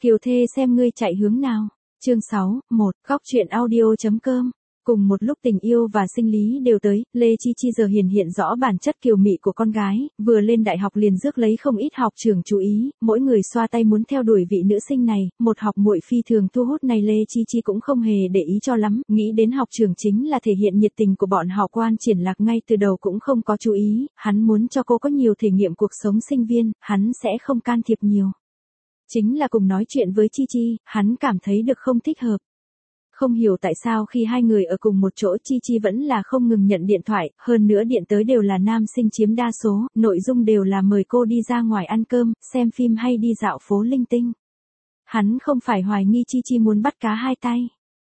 Kiều Thê xem ngươi chạy hướng nào. Chương 6, 1, góc truyện audio.com. Cùng một lúc tình yêu và sinh lý đều tới, Lê Chi Chi giờ hiện rõ bản chất kiều mị của con gái, vừa lên đại học liền rước lấy không ít học trưởng chú ý, mỗi người xoa tay muốn theo đuổi vị nữ sinh này, một học muội phi thường thu hút này Lê Chi Chi cũng không hề để ý cho lắm, nghĩ đến học trưởng chính là thể hiện nhiệt tình của bọn họ. Quan Triển Lạc ngay từ đầu cũng không có chú ý, hắn muốn cho cô có nhiều thể nghiệm cuộc sống sinh viên, hắn sẽ không can thiệp nhiều. Chính là cùng nói chuyện với Chi Chi, hắn cảm thấy được không thích hợp. Không hiểu tại sao khi hai người ở cùng một chỗ Chi Chi vẫn là không ngừng nhận điện thoại, hơn nữa điện tới đều là nam sinh chiếm đa số, nội dung đều là mời cô đi ra ngoài ăn cơm, xem phim hay đi dạo phố linh tinh. Hắn không phải hoài nghi Chi Chi muốn bắt cá hai tay.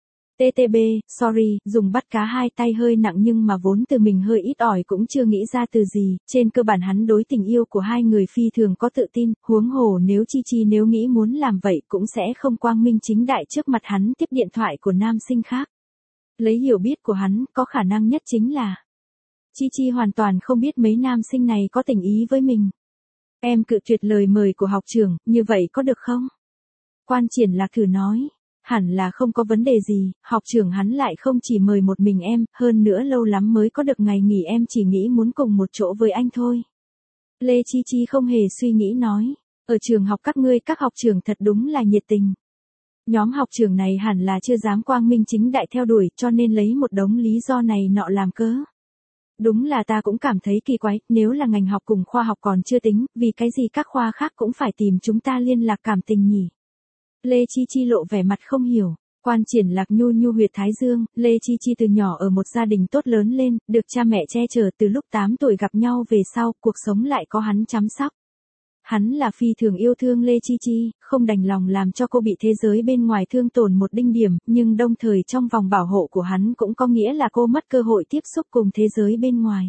TTB, sorry, dùng bắt cá hai tay hơi nặng nhưng mà vốn từ mình hơi ít ỏi cũng chưa nghĩ ra từ gì, trên cơ bản hắn đối tình yêu của hai người phi thường có tự tin, huống hồ nếu Chi Chi nếu nghĩ muốn làm vậy cũng sẽ không quang minh chính đại trước mặt hắn tiếp điện thoại của nam sinh khác. Lấy hiểu biết của hắn, có khả năng nhất chính là Chi Chi hoàn toàn không biết mấy nam sinh này có tình ý với mình. Em cự tuyệt lời mời của học trưởng, như vậy có được không? Quan Triển Lạc thử nói. Hẳn là không có vấn đề gì, học trưởng hắn lại không chỉ mời một mình em, hơn nữa lâu lắm mới có được ngày nghỉ, em chỉ nghĩ muốn cùng một chỗ với anh thôi. Lê Chi Chi không hề suy nghĩ nói, ở trường học các ngươi các học trưởng thật đúng là nhiệt tình. Nhóm học trưởng này hẳn là chưa dám quang minh chính đại theo đuổi cho nên lấy một đống lý do này nọ làm cớ. Đúng là ta cũng cảm thấy kỳ quái, nếu là ngành học cùng khoa học còn chưa tính, vì cái gì các khoa khác cũng phải tìm chúng ta liên lạc cảm tình nhỉ? Lê Chi Chi lộ vẻ mặt không hiểu. Quan Triển Lạc nhu huyệt thái dương, Lê Chi Chi từ nhỏ ở một gia đình tốt lớn lên, được cha mẹ che chở, từ lúc 8 tuổi gặp nhau về sau, cuộc sống lại có hắn chăm sóc. Hắn là phi thường yêu thương Lê Chi Chi, không đành lòng làm cho cô bị thế giới bên ngoài thương tổn một đinh điểm, nhưng đồng thời trong vòng bảo hộ của hắn cũng có nghĩa là cô mất cơ hội tiếp xúc cùng thế giới bên ngoài.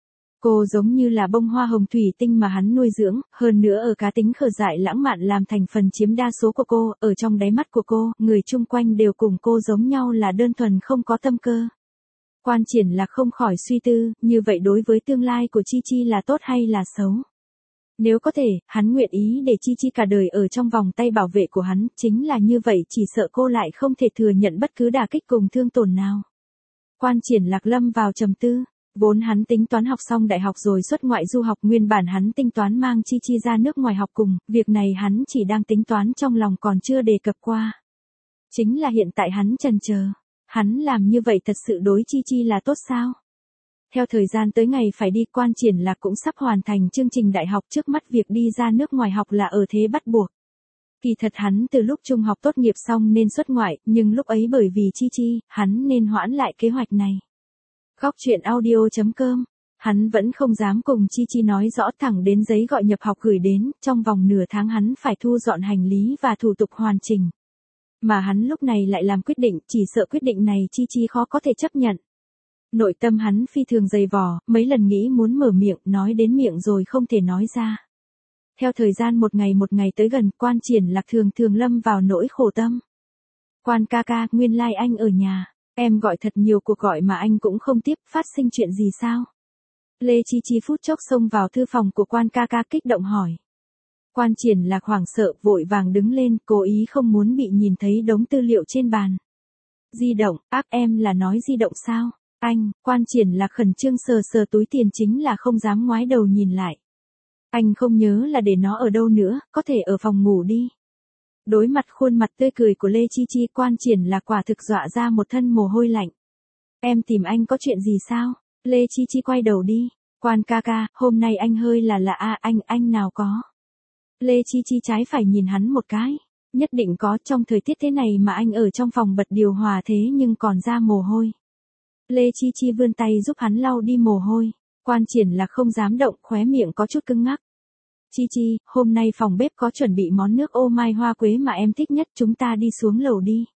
Cô giống như là bông hoa hồng thủy tinh mà hắn nuôi dưỡng, hơn nữa ở cá tính khờ dại lãng mạn làm thành phần chiếm đa số của cô, ở trong đáy mắt của cô, người chung quanh đều cùng cô giống nhau là đơn thuần không có tâm cơ. Quan Triển Lạc không khỏi suy tư, như vậy đối với tương lai của Chi Chi là tốt hay là xấu? Nếu có thể, hắn nguyện ý để Chi Chi cả đời ở trong vòng tay bảo vệ của hắn, chính là như vậy chỉ sợ cô lại không thể thừa nhận bất cứ đả kích cùng thương tổn nào. Quan Triển Lạc lâm vào trầm tư. Vốn hắn tính toán học xong đại học rồi xuất ngoại du học, nguyên bản hắn tính toán mang Chi Chi ra nước ngoài học cùng, việc này hắn chỉ đang tính toán trong lòng còn chưa đề cập qua. Chính là hiện tại hắn chần chờ, hắn làm như vậy thật sự đối Chi Chi là tốt sao? Theo thời gian tới ngày phải đi, Quan Triển Lạc cũng sắp hoàn thành chương trình đại học, trước mắt việc đi ra nước ngoài học là ở thế bắt buộc. Kỳ thật hắn từ lúc trung học tốt nghiệp xong nên xuất ngoại, nhưng lúc ấy bởi vì Chi Chi, hắn nên hoãn lại kế hoạch này. Góc truyện audio.com. Hắn vẫn không dám cùng Chi Chi nói rõ, thẳng đến giấy gọi nhập học gửi đến, trong vòng nửa tháng hắn phải thu dọn hành lý và thủ tục hoàn chỉnh. Mà hắn lúc này lại làm quyết định, chỉ sợ quyết định này Chi Chi khó có thể chấp nhận. Nội tâm hắn phi thường dày vò, mấy lần nghĩ muốn mở miệng, nói đến miệng rồi không thể nói ra. Theo thời gian một ngày tới gần, Quan Triển Lạc thường lâm vào nỗi khổ tâm. Quan ca ca, nguyên lai anh ở nhà. Em gọi thật nhiều cuộc gọi mà anh cũng không tiếp, phát sinh chuyện gì sao? Lê Chi Chi phút chốc xông vào thư phòng của Quan ca ca kích động hỏi. Quan Triển Lạc hoảng sợ, vội vàng đứng lên, cố ý không muốn bị nhìn thấy đống tư liệu trên bàn. Di động, em là nói di động sao? Anh, Quan Triển Lạc khẩn trương sờ túi tiền, chính là không dám ngoái đầu nhìn lại. Anh không nhớ là để nó ở đâu nữa, có thể ở phòng ngủ đi. Đối mặt khuôn mặt tươi cười của Lê Chi Chi, Quan Triển Lạc quả thực dọa ra một thân mồ hôi lạnh. Em tìm anh có chuyện gì sao? Lê Chi Chi quay đầu đi. Quan ca ca, hôm nay anh hơi là lạ à, anh nào có. Lê Chi Chi trái phải nhìn hắn một cái. Nhất định có, trong thời tiết thế này mà anh ở trong phòng bật điều hòa thế nhưng còn ra mồ hôi. Lê Chi Chi vươn tay giúp hắn lau đi mồ hôi. Quan Triển Lạc không dám động, khóe miệng có chút cứng ngắc. Chi Chi, hôm nay phòng bếp có chuẩn bị món nước ô mai hoa quế mà em thích nhất, chúng ta đi xuống lầu đi.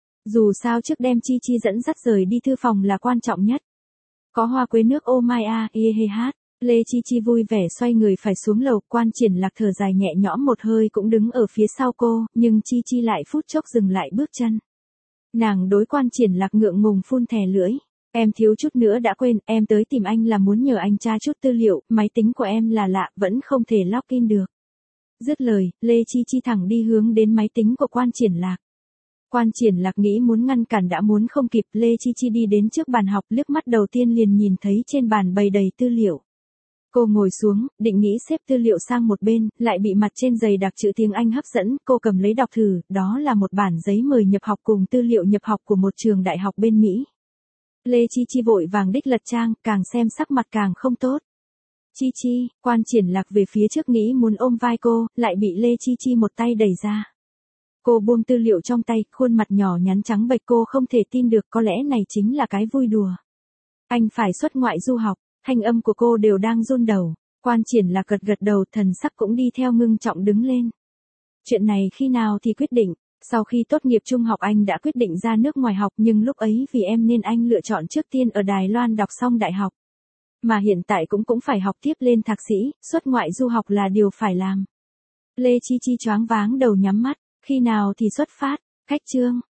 Dù sao trước đem Chi Chi dẫn dắt rời đi thư phòng là quan trọng nhất. Có hoa quế nước ô mai à, hát. Lê Chi Chi vui vẻ xoay người phải xuống lầu, Quan Triển Lạc thở dài nhẹ nhõm một hơi cũng đứng ở phía sau cô, nhưng Chi Chi lại phút chốc dừng lại bước chân. Nàng đối Quan Triển Lạc ngượng ngùng phun thè lưỡi. Em thiếu chút nữa đã quên, em tới tìm anh là muốn nhờ anh tra chút tư liệu, máy tính của em là lạ, vẫn không thể login được. Dứt lời, Lê Chi Chi thẳng đi hướng đến máy tính của Quan Triển Lạc. Quan Triển Lạc nghĩ muốn ngăn cản đã muốn không kịp, Lê Chi Chi đi đến trước bàn học, liếc mắt đầu tiên liền nhìn thấy trên bàn bày đầy tư liệu. Cô ngồi xuống, định nghĩ xếp tư liệu sang một bên, lại bị mặt trên dày đặc chữ tiếng Anh hấp dẫn, cô cầm lấy đọc thử, đó là một bản giấy mời nhập học cùng tư liệu nhập học của một trường đại học bên Mỹ. Lê Chi Chi vội vàng đích lật trang, càng xem sắc mặt càng không tốt. Chi Chi, Quan Triển Lạc về phía trước nghĩ muốn ôm vai cô, lại bị Lê Chi Chi một tay đẩy ra. Cô buông tư liệu trong tay, khuôn mặt nhỏ nhắn trắng bệch, cô không thể tin được, có lẽ này chính là cái vui đùa. Anh phải xuất ngoại du học, thanh âm của cô đều đang run đầu. Quan Triển Lạc gật gật đầu, thần sắc cũng đi theo ngưng trọng đứng lên. Chuyện này khi nào thì quyết định? Sau khi tốt nghiệp trung học anh đã quyết định ra nước ngoài học, nhưng lúc ấy vì em nên anh lựa chọn trước tiên ở Đài Loan đọc xong đại học. Mà hiện tại cũng phải học tiếp lên thạc sĩ, xuất ngoại du học là điều phải làm. Lê Chi Chi choáng váng đầu nhắm mắt, khi nào thì xuất phát, khách trương,